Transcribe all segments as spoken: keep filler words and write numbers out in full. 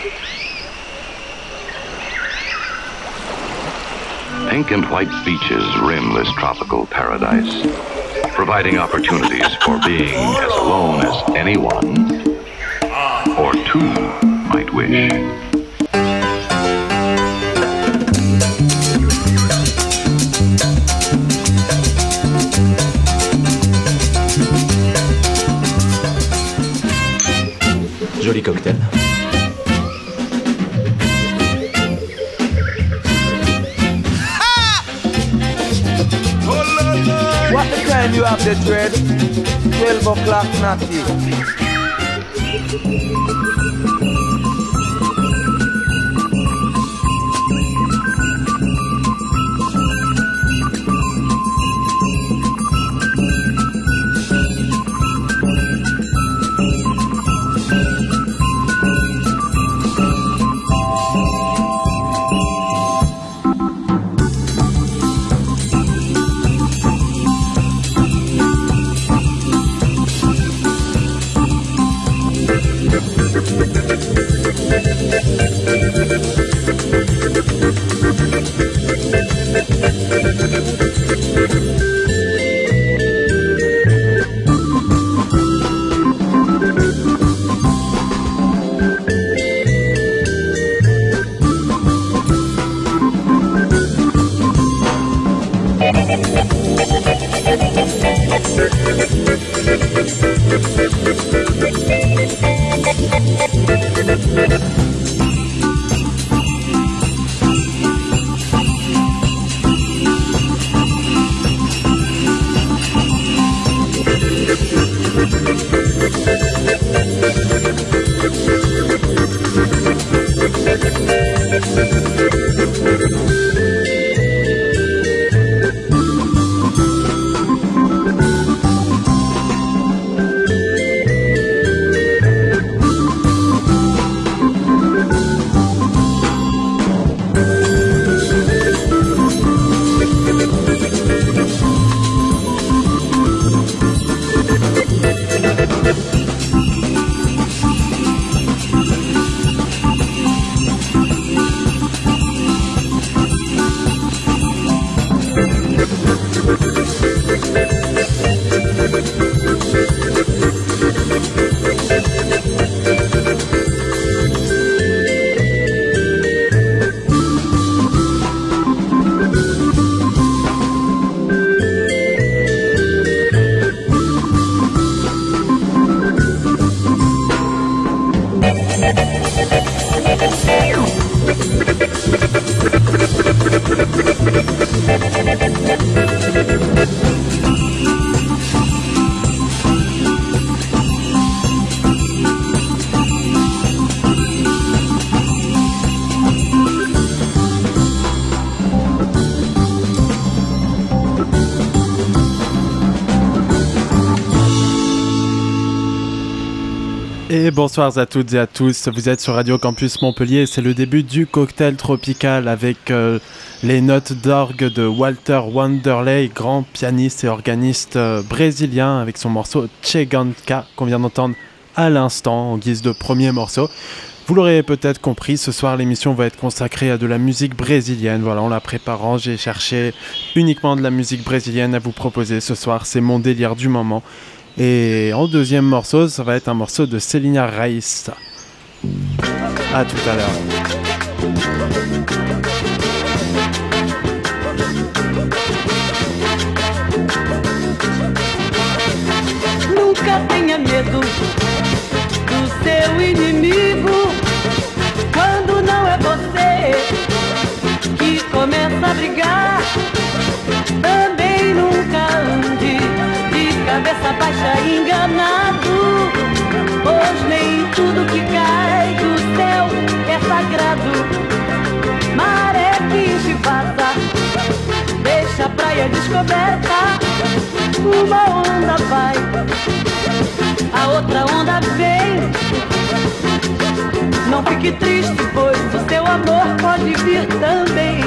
Pink and white beaches rim this tropical paradise, providing opportunities for being as alone as anyone or two might wish. Joli cocktail. What the time you have the dread? twelve o'clock natty. Et bonsoir à toutes et à tous, vous êtes sur Radio Campus Montpellier, c'est le début du cocktail tropical avec euh, les notes d'orgue de Walter Wanderley, grand pianiste et organiste euh, brésilien avec son morceau Cheganka qu'on vient d'entendre à l'instant en guise de premier morceau. Vous l'aurez peut-être compris, ce soir l'émission va être consacrée à de la musique brésilienne. Voilà, en la préparant, j'ai cherché uniquement de la musique brésilienne à vous proposer ce soir, c'est mon délire du moment. Et en deuxième morceau, ça va être un morceau de Célia Raïssa. À tout à l'heure. Nunca tenha medo do seu inimigo quando não é você que começa a brigar. Também nunca ande cabeça baixa enganado, pois nem tudo que cai do céu é sagrado. Maré que enche vaza, deixa a praia descoberta. Uma onda vai, a outra onda vem. Não fique triste, pois o seu amor pode vir também.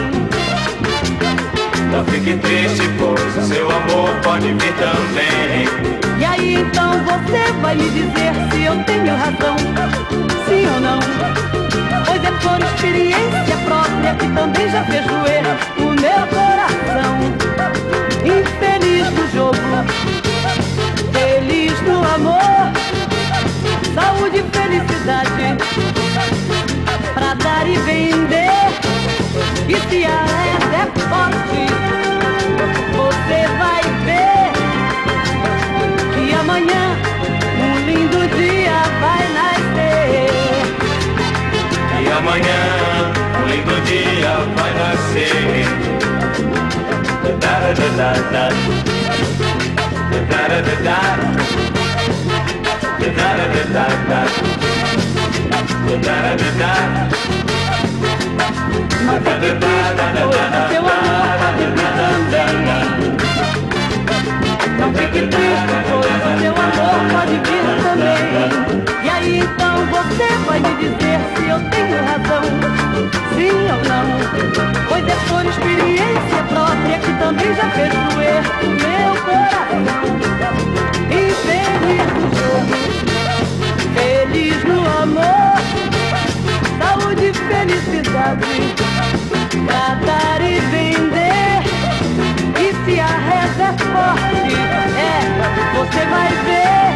Não fique triste, pois o seu amor pode vir também. E aí então você vai me dizer se eu tenho razão, sim ou não? saúde e felicidade pra dar e vender. E se a reza é forte, você vai ver que amanhã um lindo dia vai nascer. E amanhã um lindo dia vai nascer. Da da da da da da da da da da da da da da. Não fique triste, seu amor pode vir também. Não fique triste, pois seu amor pode vir também. E aí então você vai me dizer se eu tenho razão, sim ou não. Pois é por experiência própria que também já fez doer o meu coração. Infeliz no jogo, feliz no amor, saúde e felicidade pra dar e vender. E se a reza é forte, é, você vai ver.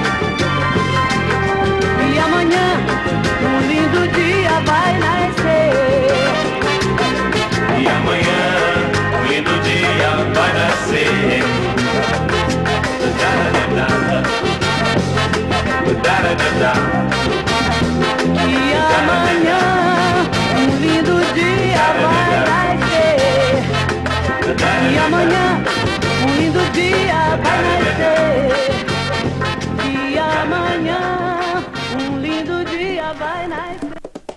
E amanhã um lindo dia vai nascer. E amanhã um lindo dia vai nascer. Da da da da da da da. E amanhã um lindo dia vai nascer. E amanhã um lindo dia vai nascer. E amanhã um lindo dia vai nascer.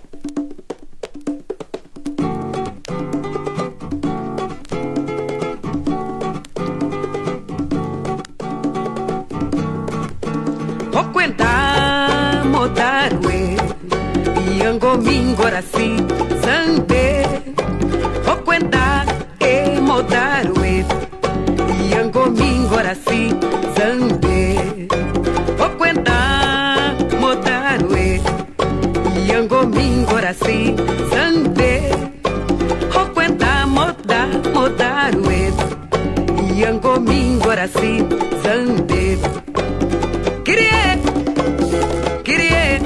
Okwenta motarwe yango mingorasi zambe. Okwenta e motarwe yango mingorasi zambe. Okwenta motarwe yango mingorasi zambe. Okwenta moda motarwe yango mingorasi zambe. Kirie, kirie,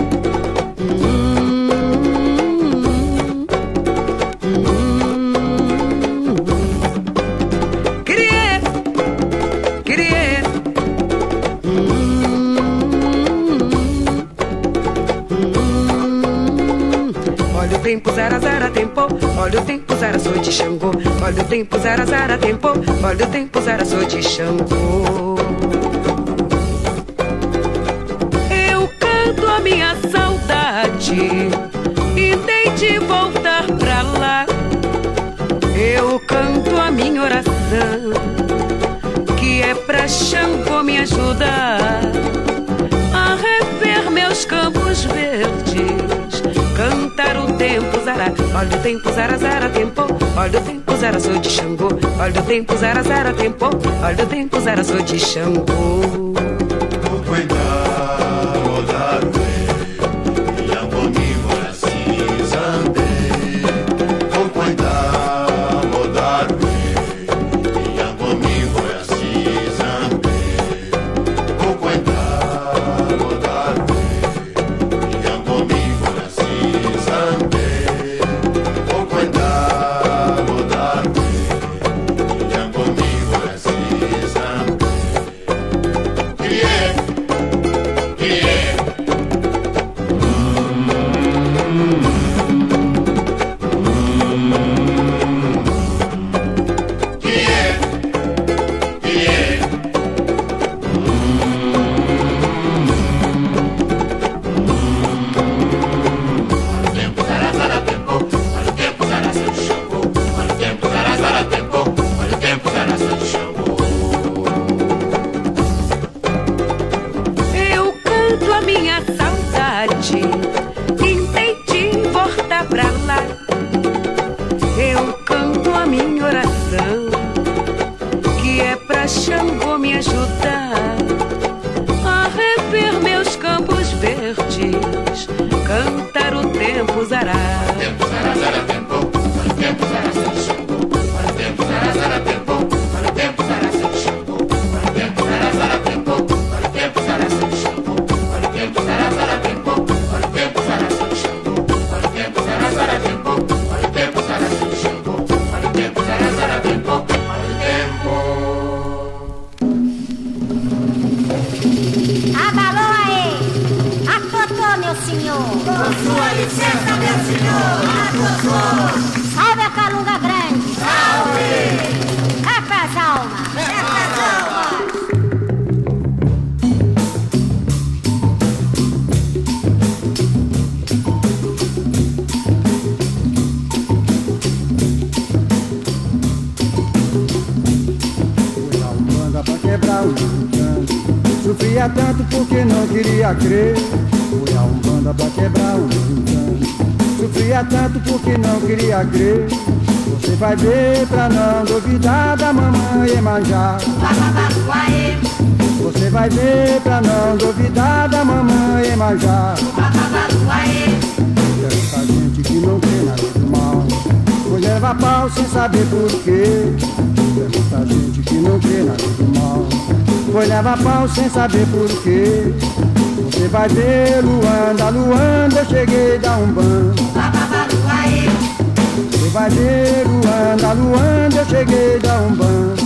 mm, mm, kirie, kirie, mm, mm. Olha o tempo, zara, zara, tempo. Olha o tempo, zara, sou de Xangô. Olha o tempo, zara, zara, tempo. Olha o tempo, zara, sou de Xangô. A minha saudade e tente voltar pra lá. Eu canto a minha oração, que é pra Xangô me ajudar a rever meus campos verdes, cantar o tempo, zara. Olha o tempo, zara, zara, tempo. Olha o tempo, zara, sou de Xangô. Olha o tempo, zara, zara, tempo. Olha o tempo, zara, sou de Xangô. senhor. Com sua licença, meu senhor. Atenção. Salve a Calunga Grande. Salve. É pras almas. É pras almas. Pra quebrar o gigante, sofria tanto porque não queria crer. Foi a Umbanda pra quebrar o gigante, sofria tanto porque não queria crer. Você vai ver pra não duvidar da mamãe Iemanjá. Você vai ver pra não duvidar da mamãe Iemanjá. Tanta gente que não tem nada do mal, pois leva pau sem saber porquê. Muita gente que não crê nada do mal, pois leva pau sem saber porquê. Você vai ver Luanda, Luanda, eu cheguei da Umbanda. Você vai ver Luanda, Luanda, eu cheguei da Umbanda.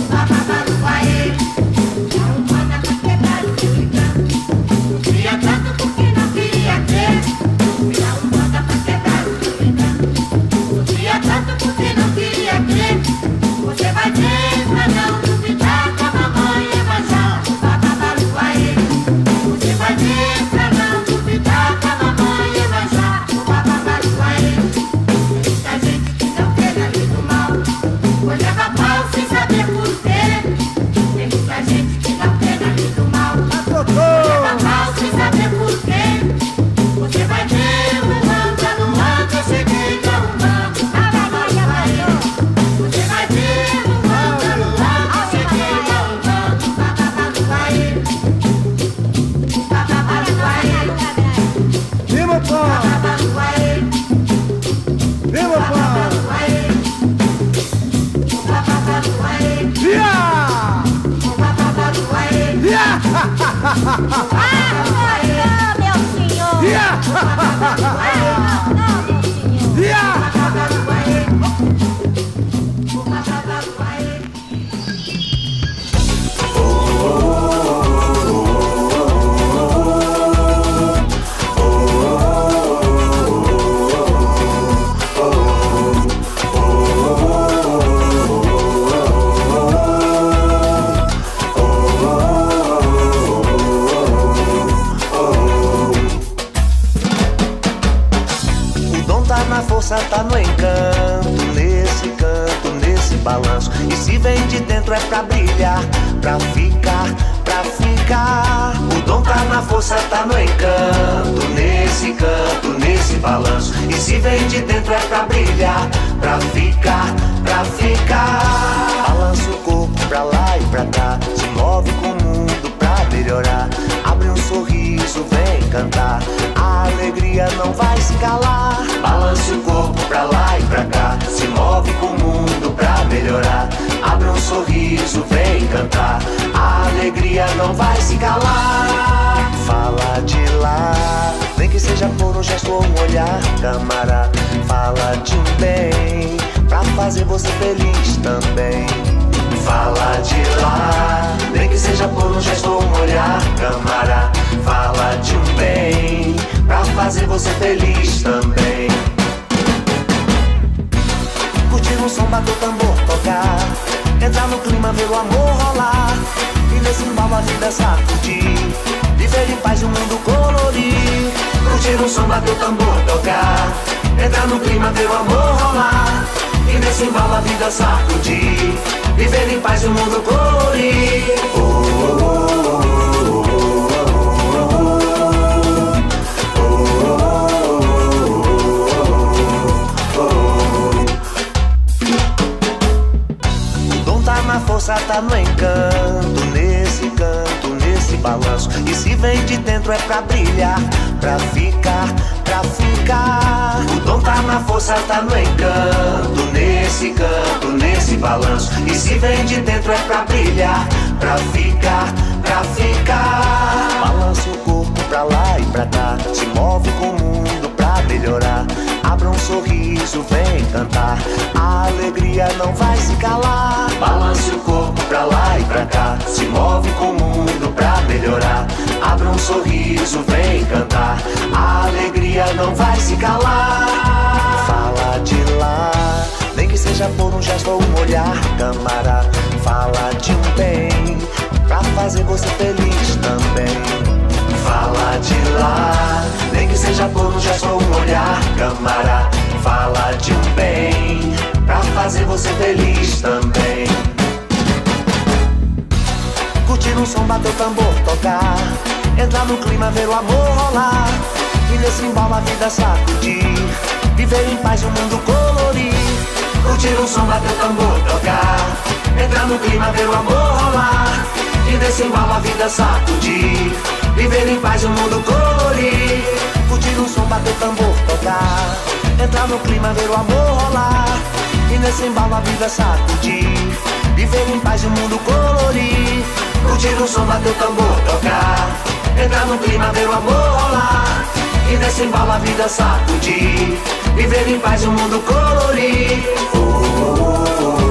Queria tanto porque não queria crer. A Umbanda pra quebrar o seu engano. Queria tanto porque não queria crer. Você vai ver pra não duvidar da mamãe Iemanjá. Bababaruaê. Você vai ver pra não duvidar da mamãe Iemanjá. Bababaruaê. Tem muita gente que não crê na lei do mal, pois leva pau sem saber porquê. Tem muita gente que não crê na lei do mal, leva pau sem saber porquê. Você vai ver Luanda, Luanda, eu cheguei da Umbanda. Bababaruaê. Você vai ver Luanda, Luanda, eu cheguei da Umbanda. Bababaruaê. Bababaruaê. Viva o pão! Bababaruaê. Viva o pão! Bababaruaê. Bababaruaê. Via! Bababaruaê. Via! Ah, meu senhor! Via! Ah, não, meu senhor! Via! Bababaruaê. Bababaruaê. O dom tá na força, tá no encanto, nesse canto, nesse balanço. E se vem de dentro é pra brilhar, pra ficar, pra ficar. O dom tá na força, tá no encanto, nesse canto, nesse balanço. E se vem de dentro é pra brilhar, pra ficar, pra ficar. Balança o corpo pra lá e pra cá, se move com o mundo pra melhorar. Abre um sorriso, vem cantar, a alegria não vai se calar. Balance o corpo pra lá e pra cá, se move com o mundo pra melhorar. Abre um sorriso, vem cantar, a alegria não vai se calar. Fala de lá, nem que seja por um gesto ou um olhar, camarada. Fala de um bem, pra fazer você feliz também. Fala de lá, nem que seja por um gesto ou um olhar, camarada. Fala de um bem, pra fazer você feliz também. Curtir um som, bater o tambor, tocar, entrar no clima, ver o amor rolar. E nesse embalo a vida sacudir, viver em paz e o mundo colorir. Curtir um som, bater o tambor, tocar, entrar no clima, ver o amor rolar. E nesse embalo a vida sacudir, viver em paz e o mundo colorir. Oh, oh, oh, oh. Na força tá no encanto, nesse canto, nesse balanço. E se vem de dentro é pra brilhar, pra ficar, pra ficar. O dom tá na força, tá no encanto, nesse canto, nesse balanço. E se vem de dentro é pra brilhar, pra ficar, pra ficar. Balança o corpo pra lá e pra cá, se move com o mundo pra melhorar. Abra um sorriso, vem cantar, a alegria não vai se calar. Balance o corpo pra lá e pra cá, se move com o mundo pra melhorar. chorar. Abra um sorriso, vem cantar. A alegria não vai se calar. Fala de lá, nem que seja por um gesto ou um olhar, camarada. Fala de um bem, pra fazer você feliz também. Fala de lá, nem que seja por um gesto ou um olhar, camarada. Fala de um bem, pra fazer você feliz também. Curtir um som, bater o tambor, tocar, entrar no clima, ver o amor rolar, e nesse embalo a vida sacudir, viver em paz e o mundo colorir. Curtir um som, bater o tambor, tocar, entrar no clima, ver o amor rolar, e nesse embalo a vida sacudir, viver em paz e o mundo colorir. Curtir um som, bater o tambor, tocar, entrar no clima, ver o amor rolar, e nesse embalo a vida sacudir, viver em paz e o mundo colorir. Curtir um som, bater o tambor, tocar, entrar no clima, ver o amor rolar, e nesse embalo a vida sacudir, viver em paz e o mundo colorir. Oh, oh, oh, oh.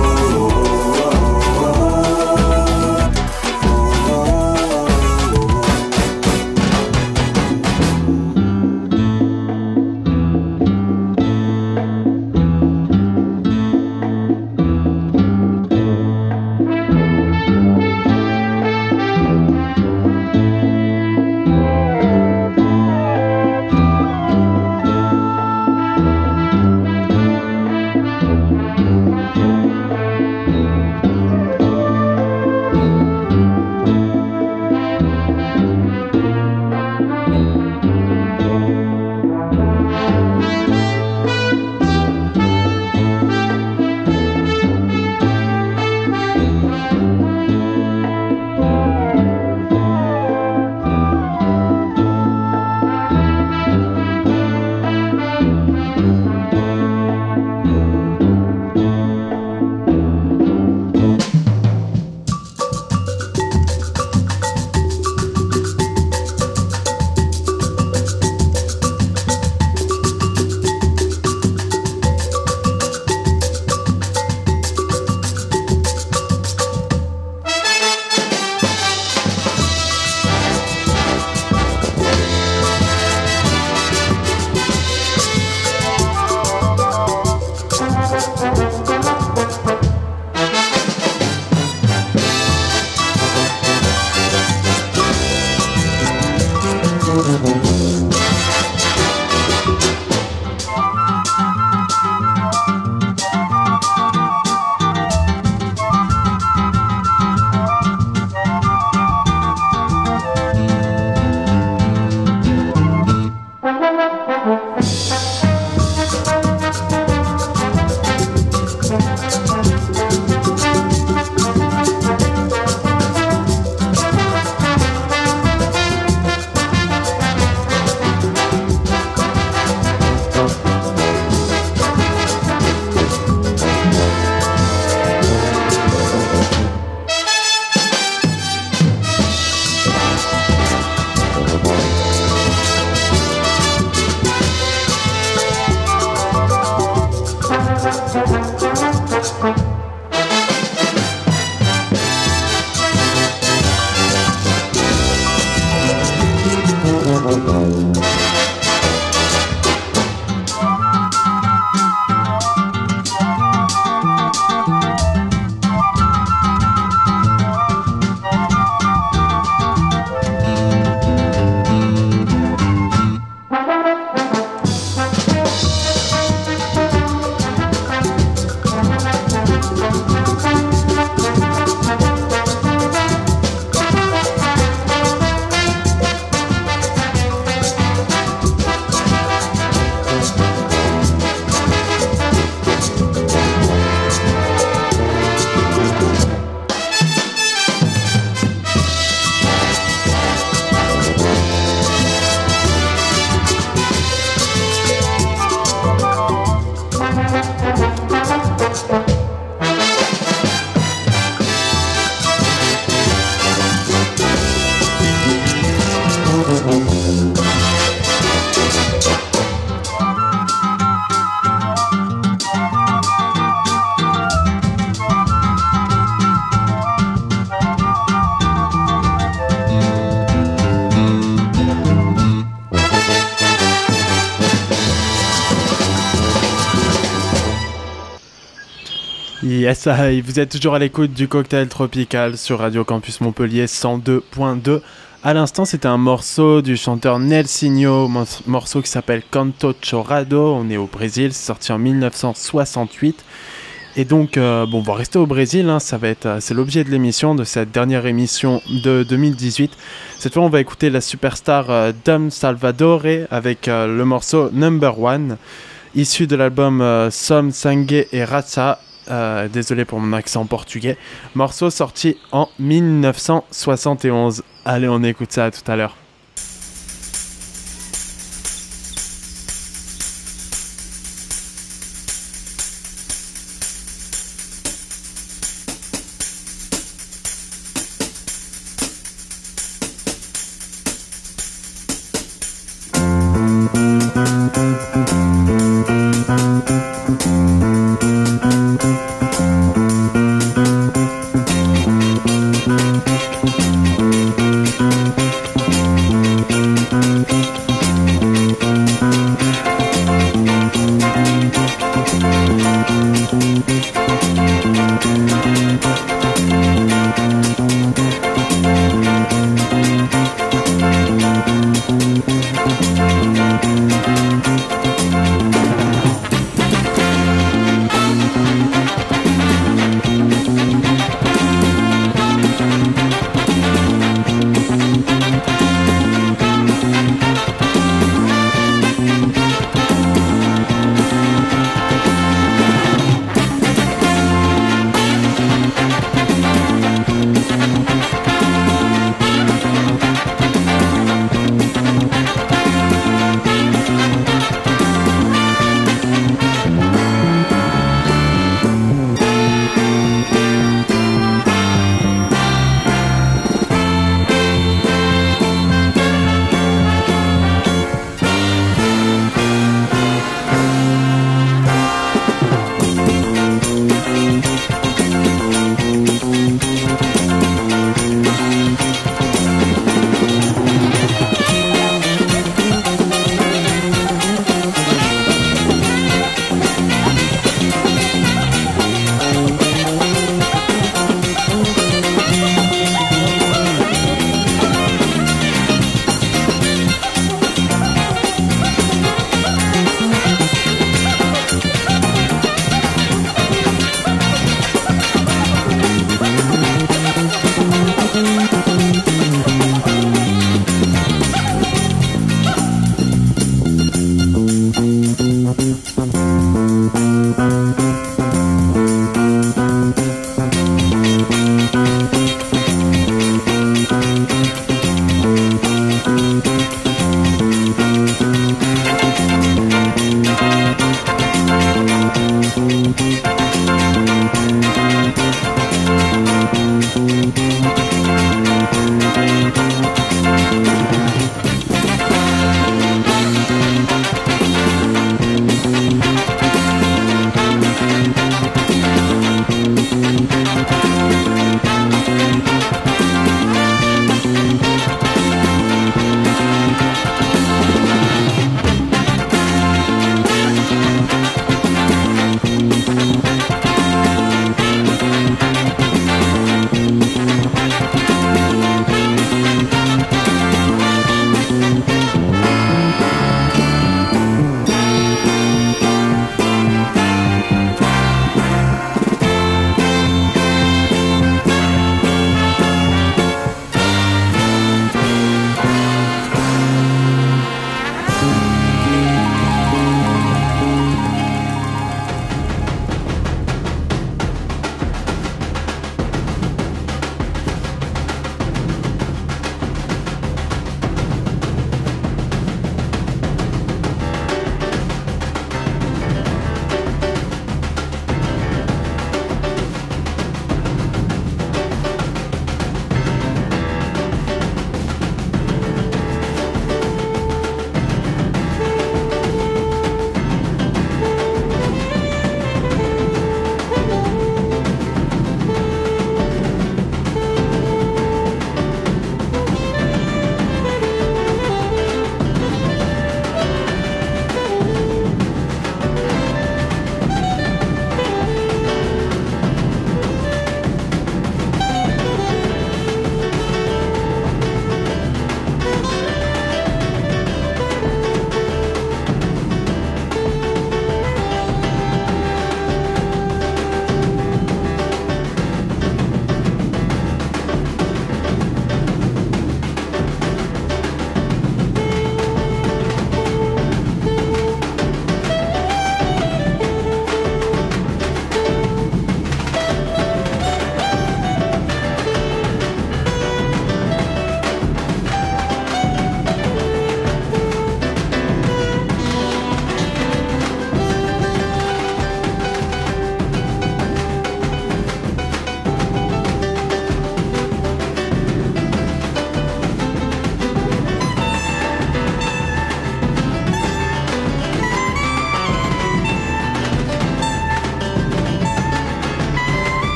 Yes, vous êtes toujours à l'écoute du Cocktail Tropical sur Radio Campus Montpellier cent deux point deux. À l'instant, c'était un morceau du chanteur Nelsinho, morceau qui s'appelle Canto Chorado. On est au Brésil, c'est sorti en dix-neuf cent soixante-huit. Et donc, euh, bon, on va rester au Brésil, hein, ça va être, c'est l'objet de l'émission, de cette dernière émission de deux mille dix-huit. Cette fois, on va écouter la superstar euh, Dom Salvadore avec euh, le morceau Number One, issu de l'album euh, Som Sangue e Raça. Euh, désolé pour mon accent portugais. Morceau sorti en dix-neuf cent soixante et onze. Allez, on écoute ça, à tout à l'heure.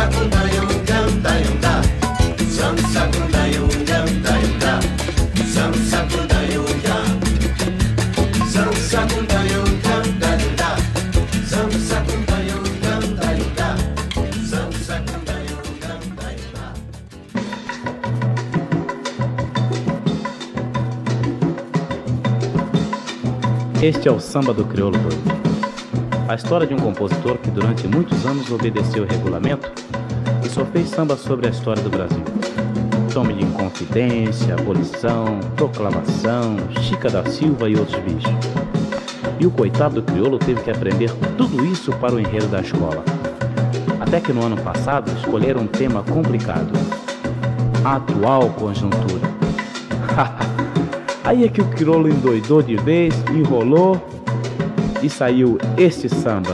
Este é o Samba do Crioulo Doido. A história de um compositor que durante muitos anos obedeceu o regulamento e só fez samba sobre a história do Brasil. Tome de Inconfidência, Abolição, Proclamação, Chica da Silva e outros bichos. E o coitado do crioulo teve que aprender tudo isso para o enredo da escola. Até que no ano passado escolheram um tema complicado: a atual conjuntura. Aí é que o crioulo endoidou de vez, enrolou e saiu este samba.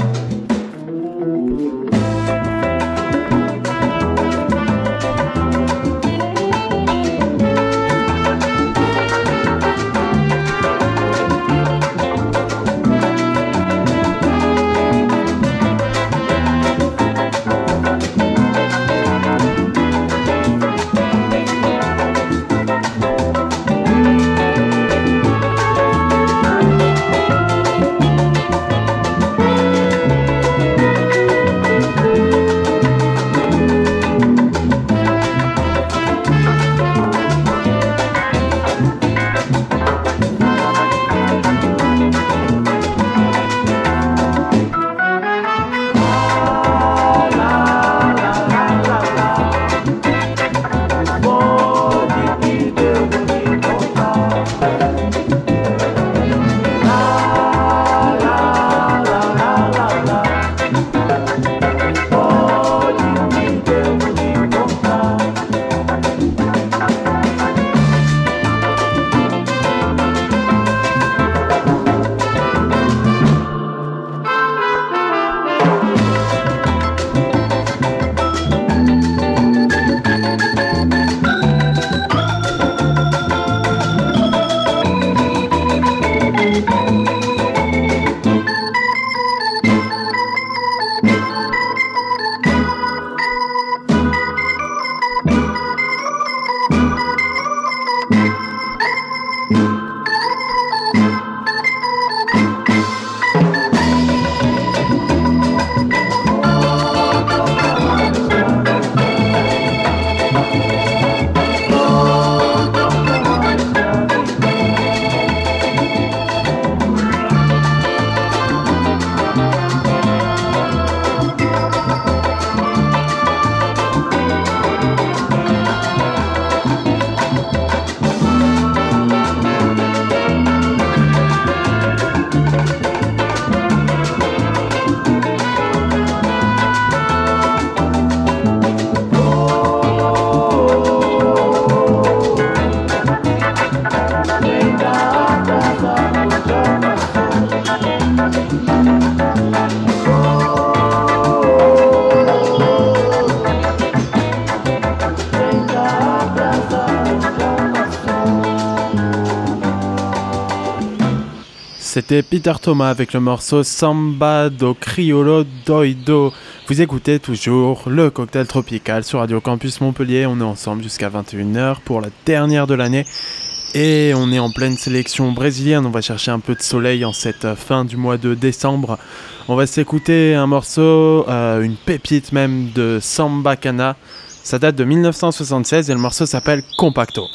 C'était Peter Thomas avec le morceau Samba do Crioulo Doido. Vous écoutez toujours le Cocktail Tropical sur Radio Campus Montpellier. On est ensemble jusqu'à vingt et une heures pour la dernière de l'année. Et on est en pleine sélection brésilienne. On va chercher un peu de soleil en cette fin du mois de décembre. On va s'écouter un morceau, euh, une pépite même de Samba Cana. Ça date de mille neuf cent soixante-seize et le morceau s'appelle Compacto.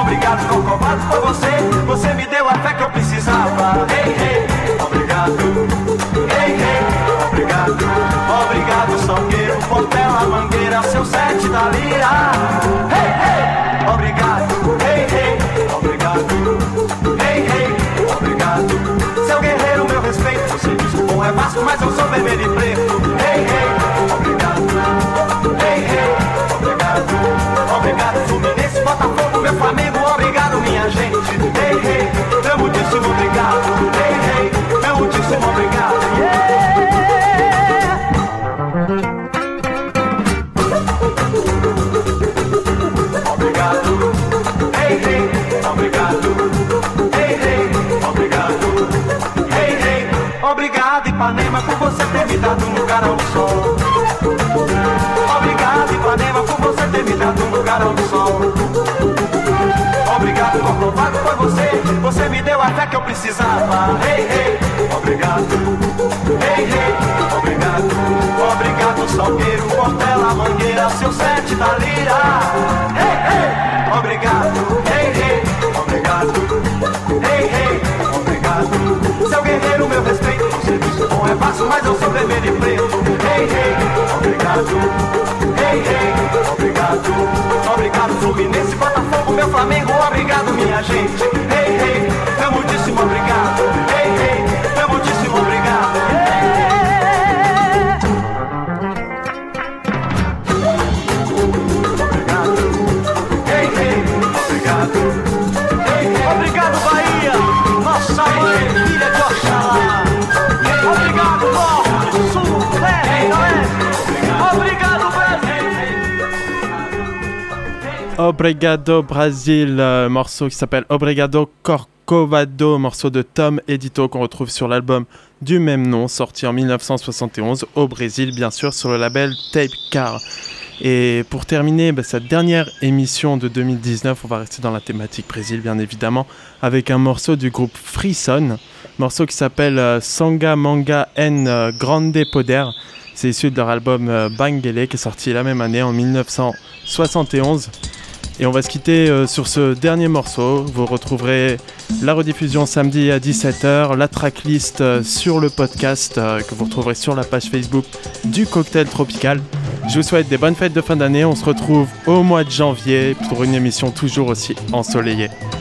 obrigado, Corcovado, por você. Você me deu a fé que eu precisava. Ei, ei, obrigado. Ei, ei, obrigado. Obrigado, Salgueiro, Portela, Mangueira, seu sete da lira. Ei, ei, obrigado. Ei, ei, obrigado. Ei, ei, obrigado. Seu guerreiro, meu respeito. Você diz que o bom é vasco, mas eu sou vermelho e preto. Ei, ei, obrigado. Ei, ei, obrigado. Obrigado, Fluminense, Botafogo, meu Flamengo. Obrigado, minha gente. Ei, ei, meu muitíssimo obrigado. Ei, ei, meu muitíssimo obrigado. Yeah! Obrigado. Ei, ei, obrigado. Ei, ei, obrigado. Ei, ei, obrigado, Ipanema, por você ter me dado um lugar ao sol. Obrigado, Ipanema, por você ter me dado um lugar ao sol. Obrigado, Corcovado, foi você. Você me deu a fé que eu precisava. Ei, ei, obrigado. Ei, ei, obrigado. Obrigado, Salgueiro, Portela, Mangueira, seu sete da lira. Ei, ei, obrigado. Ei, ei, obrigado. Ei, ei, obrigado. Seu guerreiro, meu respeito. Você diz que bom é fácil, mas eu sou vermelho e preto. Ei, ei, obrigado. Ei, ei, obrigado. Obrigado, Fluminense, Botafogo, meu Flamengo. Obrigado, minha gente. Ei, ei, meu muitíssimo obrigado. Ei, ei, meu muitíssimo obrigado. Obrigado. Ei, ei, obrigado. Ei, ei, obrigado, Bahia. Nossa mãe, filha de Oxalá. Obrigado, Norte, Sul, Leste, Oeste. Obrigado, Brasil. Obrigado Brasil, euh, morceau qui s'appelle Obrigado Corcovado, morceau de Tom Edito qu'on retrouve sur l'album du même nom, sorti en dix-neuf cent soixante et onze au Brésil, bien sûr, sur le label Tape Car. Et pour terminer bah, cette dernière émission de deux mille dix-neuf, on va rester dans la thématique Brésil, bien évidemment, avec un morceau du groupe Frisson, morceau qui s'appelle euh, Sanga Manga en euh, Grande Poder. C'est issu de leur album euh, Banguele, qui est sorti la même année, en dix-neuf cent soixante et onze. Et on va se quitter euh, sur ce dernier morceau. Vous retrouverez la rediffusion samedi à dix-sept heures, la tracklist euh, sur le podcast euh, que vous retrouverez sur la page Facebook du Cocktail Tropical. Je vous souhaite des bonnes fêtes de fin d'année. On se retrouve au mois de janvier pour une émission toujours aussi ensoleillée.